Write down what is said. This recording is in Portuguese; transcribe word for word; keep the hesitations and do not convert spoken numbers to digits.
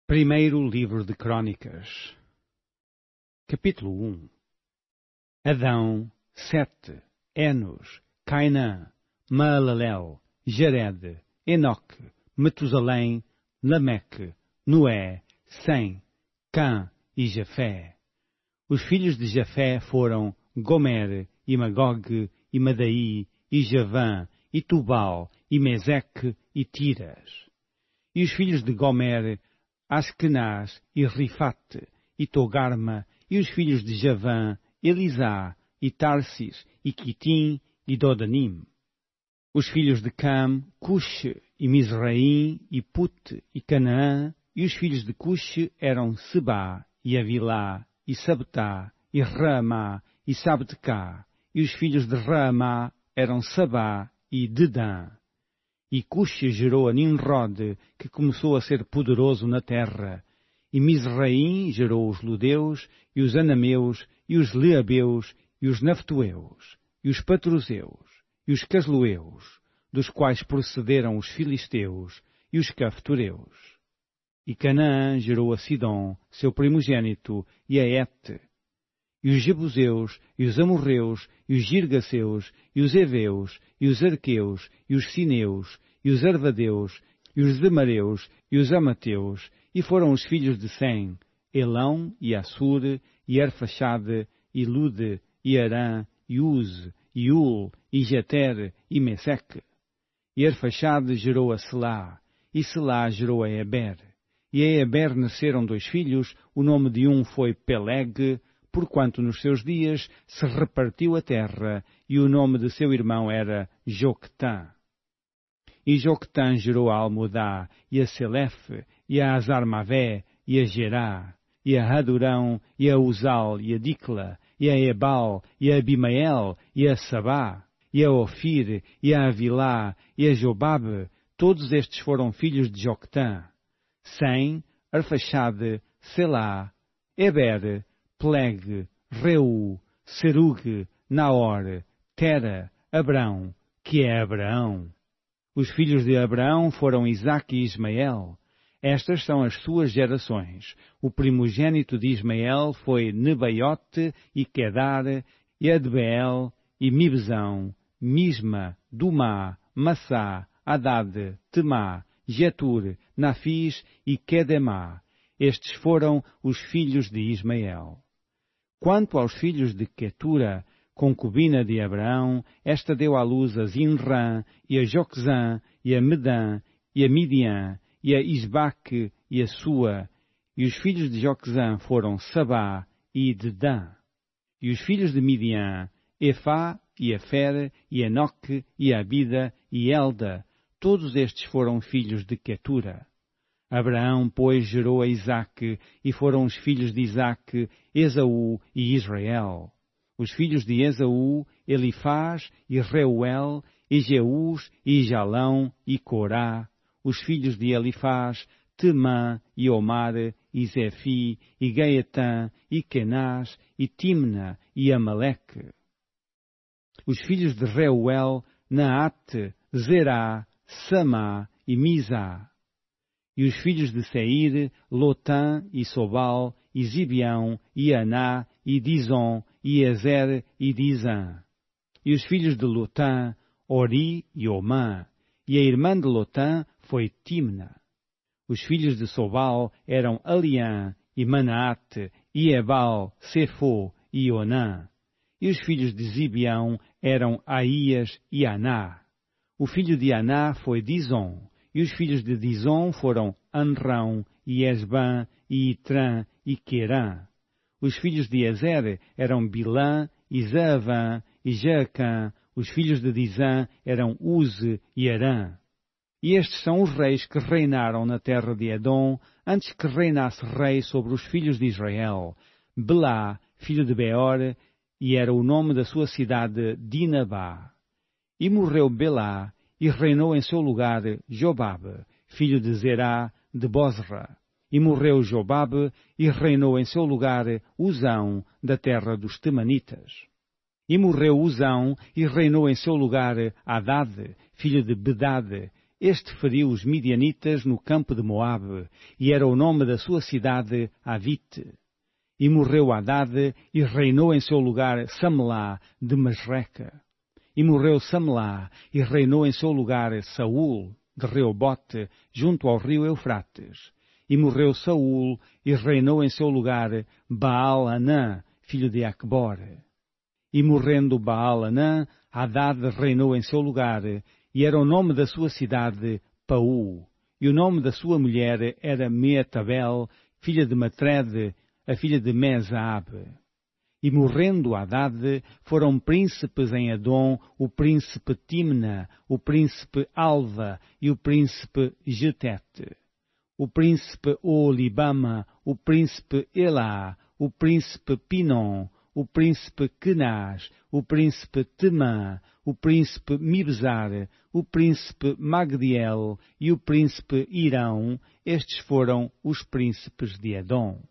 Primeiro livro de Crônicas, capítulo um. Adão, Sete, Enos, Cainã, Maalalel, Jared, Enoque, Metusalém, Lameque, Noé, Sem, Cã e Jafé. Os filhos de Jafé foram Gomer, e Magog, e Madaí, e Javã, e Tubal, e Meseque, e Tiras. E os filhos de Gomer, Askenaz, e Rifate, e Togarma, e os filhos de Javã, Elisá, e Tarsis, e Quitim, e Dodanim. Os filhos de Cam, Cuxe, e Mizraim, e Pute, e Canaã, e os filhos de Cuxe eram Sebá, e Avilá, e Sabtá, e Raamá, e Sabtecá, e os filhos de Raamá eram Sabá e Dedã. E Cuxe gerou a Nimrod, que começou a ser poderoso na terra. E Mizraim gerou os Ludeus, e os Anameus, e os Leabeus, e os Naftueus, e os Patruzeus, e os Caslueus, dos quais procederam os Filisteus, e os Caftoreus. E Canaã gerou a Sidom, seu primogênito, e a Et, e os Jebuseus, e os Amorreus, e os Girgaseus, e os Eveus, e os Arqueus, e os Sineus, e os Arvadeus, e os Zemareus, e os Amateus, e foram os filhos de Sem, Elão, e Assur, e Arfaxade, e Lude, e Arã, e Uze, e Ul, e Jeter, e Meseque. E Arfaxade gerou a Selá, e Selá gerou a Eber. E a Eber nasceram dois filhos, o nome de um foi Peleg, porquanto nos seus dias se repartiu a terra, e o nome de seu irmão era Joctã. E Joctã gerou a Almodá, e a Selefe, e a Azarmavé, e a Gerá, e a Hadurão, e a Uzal, e a Dicla, e a Ebal, e a Abimael, e a Sabá, e a Ofir, e a Avilá, e a Jobabe. Todos estes foram filhos de Joctã. Sem, Arfaxade, Selá, Eber, Peleg, Reu, Serug, Naor, Tera, Abrão, que é Abraão. Os filhos de Abraão foram Isaque e Ismael. Estas são as suas gerações. O primogênito de Ismael foi Nebaiote e Quedar, e Adbeel, e Mibzão, Misma, Dumá, Massá, Hadad, Temá, Jetur, Nafis e Quedemá. Estes foram os filhos de Ismael. Quanto aos filhos de Quetura, concubina de Abraão, esta deu à luz a Zinrã, e a Joczã, e a Medã, e a Midian, e a Isbaque, e a Sua. E os filhos de Joczã foram Sabá e Dedã. E os filhos de Midian, Efá, e Afer, e Enoque, e Abida, e Elda. Todos estes foram filhos de Quetura. Abraão, pois, gerou a Isaque, e foram os filhos de Isaque, Esaú e Israel. Os filhos de Esaú, Elifaz, e Reuel, e Jeús, e Jalão, e Corá. Os filhos de Elifaz, Temã, e Omar, e Zefi, e Gaetã, e Kenaz, e Timna, e Amaleque. Os filhos de Reuel, Naate, Zerá, Samá e Mizá. E os filhos de Seir, Lotã e Sobal, e Zibeão, e Aná, e Dizon, e Ezer, e Dizã. E os filhos de Lotã, Ori e Omã. E a irmã de Lotã foi Timna. Os filhos de Sobal eram Aliã, e Manaate, e Ebal, Sefo e Onã. E os filhos de Zibeão eram Aías e Aná. O filho de Aná foi Dizon. E os filhos de Dizon foram Anrão, e Esbã, e Itrã, e Querã. Os filhos de Ezer eram Bilã, e Zaavã, e Jaacã. Os filhos de Dizã eram Uze e Arã. E estes são os reis que reinaram na terra de Edom, antes que reinasse rei sobre os filhos de Israel. Belá, filho de Beor, e era o nome da sua cidade Dinabá. E morreu Belá, e reinou em seu lugar Jobabe, filho de Zerá, de Bozra. E morreu Jobabe, e reinou em seu lugar Uzão, da terra dos Temanitas. E morreu Uzão, e reinou em seu lugar Hadad, filho de Bedade. Este feriu os midianitas no campo de Moabe, e era o nome da sua cidade Avite. E morreu Hadade, e reinou em seu lugar Samlá de Masreca. E morreu Samlá, e reinou em seu lugar Saul de Reobote, junto ao rio Eufrates. E morreu Saul, e reinou em seu lugar Baal-Anã, filho de Acbor. E morrendo Baal-Anã, Hadade reinou em seu lugar, e era o nome da sua cidade Paú. E o nome da sua mulher era Meetabel, filha de Matred, a filha de Mezaab. E morrendo Hadade, foram príncipes em Edom o príncipe Timna, o príncipe Alva e o príncipe Getete, o príncipe Olibama, o príncipe Elá, o príncipe Pinom, o príncipe Kenaz, o príncipe Temã, o príncipe Mibzar, o príncipe Magdiel e o príncipe Irão. Estes foram os príncipes de Edom.